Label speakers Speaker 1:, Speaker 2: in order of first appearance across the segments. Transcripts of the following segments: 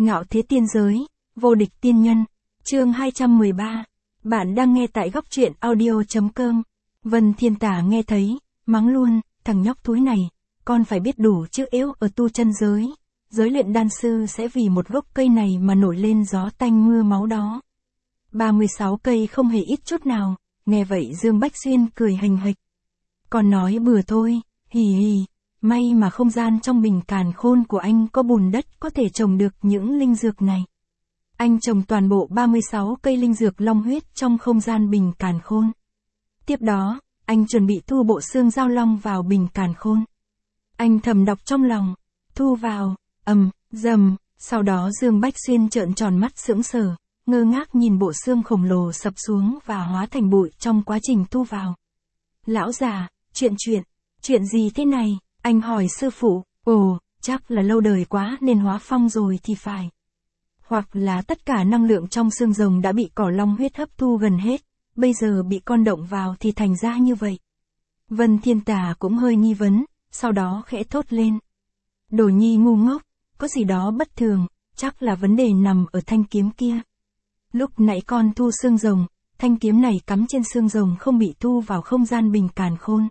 Speaker 1: Ngạo thế tiên giới, vô địch tiên nhân, chương 213. Bạn đang nghe tại góc truyện audio.com. Vân Thiên Tà nghe thấy, mắng luôn, thằng nhóc thúi này, con phải biết đủ chứ yếu ở tu chân giới. Giới luyện đan sư sẽ vì một gốc cây này mà nổi lên gió tanh mưa máu đó. 36 cây không hề ít chút nào, nghe vậy Dương Bách Xuyên cười hình hịch. Còn nói bừa thôi, hì hì, may mà không gian trong bình càn khôn của anh có bùn đất có thể trồng được những linh dược này. Anh trồng toàn bộ 36 cây linh dược long huyết trong không gian bình càn khôn. Tiếp đó, anh chuẩn bị thu bộ xương giao long vào bình càn khôn. Anh thầm đọc trong lòng, thu vào, dầm, sau đó Dương Bách Xuyên trợn tròn mắt sững sờ, ngơ ngác nhìn bộ xương khổng lồ sập xuống và hóa thành bụi trong quá trình thu vào. Lão già, chuyện gì thế này? Anh hỏi sư phụ, ồ, chắc là lâu đời quá nên hóa phong rồi thì phải. Hoặc là tất cả năng lượng trong xương rồng đã bị cỏ long huyết hấp thu gần hết, bây giờ bị con động vào thì thành ra như vậy. Vân Thiên Tà cũng hơi nghi vấn, sau đó khẽ thốt lên. Đồ nhi ngu ngốc, có gì đó bất thường, chắc là vấn đề nằm ở thanh kiếm kia. Lúc nãy con thu xương rồng, thanh kiếm này cắm trên xương rồng không bị thu vào không gian bình càn khôn.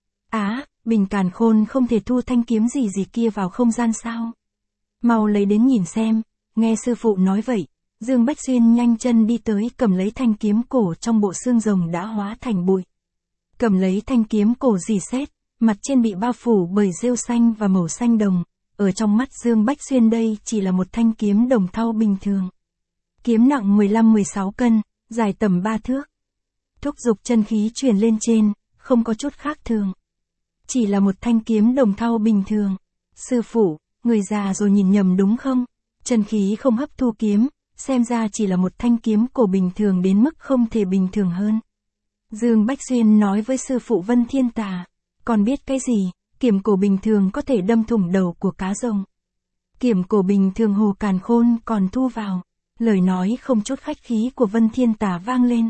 Speaker 1: Bình càn khôn không thể thu thanh kiếm gì kia vào không gian sao? Mau lấy đến nhìn xem, nghe sư phụ nói vậy, Dương Bách Xuyên nhanh chân đi tới cầm lấy thanh kiếm cổ trong bộ xương rồng đã hóa thành bụi. Cầm lấy thanh kiếm cổ rỉ sét, mặt trên bị bao phủ bởi rêu xanh và màu xanh đồng, ở trong mắt Dương Bách Xuyên đây chỉ là một thanh kiếm đồng thau bình thường. Kiếm nặng 15-16 cân, dài tầm 3 thước. Thúc dục chân khí truyền lên trên, không có chút khác thường. Chỉ là một thanh kiếm đồng thau bình thường. Sư phụ, người già rồi nhìn nhầm đúng không? Chân khí không hấp thu kiếm, xem ra chỉ là một thanh kiếm cổ bình thường đến mức không thể bình thường hơn. Dương Bách Xuyên nói với sư phụ Vân Thiên Tà, còn biết cái gì, kiếm cổ bình thường có thể đâm thủng đầu của cá rồng. Kiếm cổ bình thường Hồ Càn Khôn còn thu vào. Lời nói không chút khách khí của Vân Thiên Tà vang lên.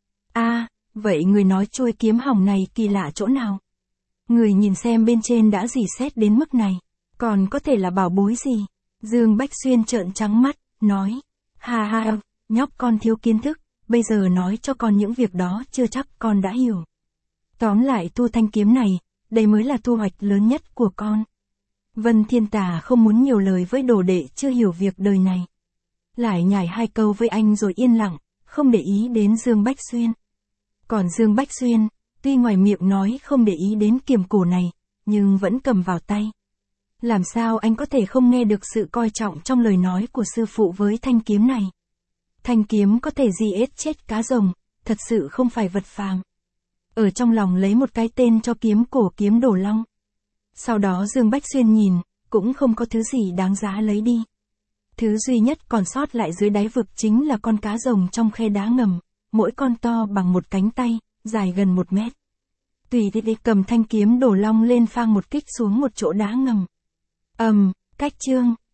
Speaker 1: Vậy người nói trôi kiếm hỏng này kỳ lạ chỗ nào? Người nhìn xem bên trên đã rỉ sét đến mức này, còn có thể là bảo bối gì? Dương Bách Xuyên trợn trắng mắt, nói, ha, nhóc con thiếu kiến thức, bây giờ nói cho con những việc đó chưa chắc con đã hiểu. Tóm lại thu thanh kiếm này, đây mới là thu hoạch lớn nhất của con. Vân Thiên Tà không muốn nhiều lời với đồ đệ chưa hiểu việc đời này. Lại nhảy 2 câu với anh rồi yên lặng, không để ý đến Dương Bách Xuyên. Còn Dương Bách Xuyên, tuy ngoài miệng nói không để ý đến kiếm cổ này, nhưng vẫn cầm vào tay. Làm sao anh có thể không nghe được sự coi trọng trong lời nói của sư phụ với thanh kiếm này? Thanh kiếm có thể giết chết cá rồng, thật sự không phải vật phàm. Ở trong lòng lấy một cái tên cho kiếm cổ kiếm đổ long. Sau đó Dương Bách Xuyên nhìn, cũng không có thứ gì đáng giá lấy đi. Thứ duy nhất còn sót lại dưới đáy vực chính là con cá rồng trong khe đá ngầm, mỗi con to bằng một cánh tay, dài gần 1 mét. Tùy đi cầm thanh kiếm đổ long lên phang một kích xuống một chỗ đá ngầm. Cách chương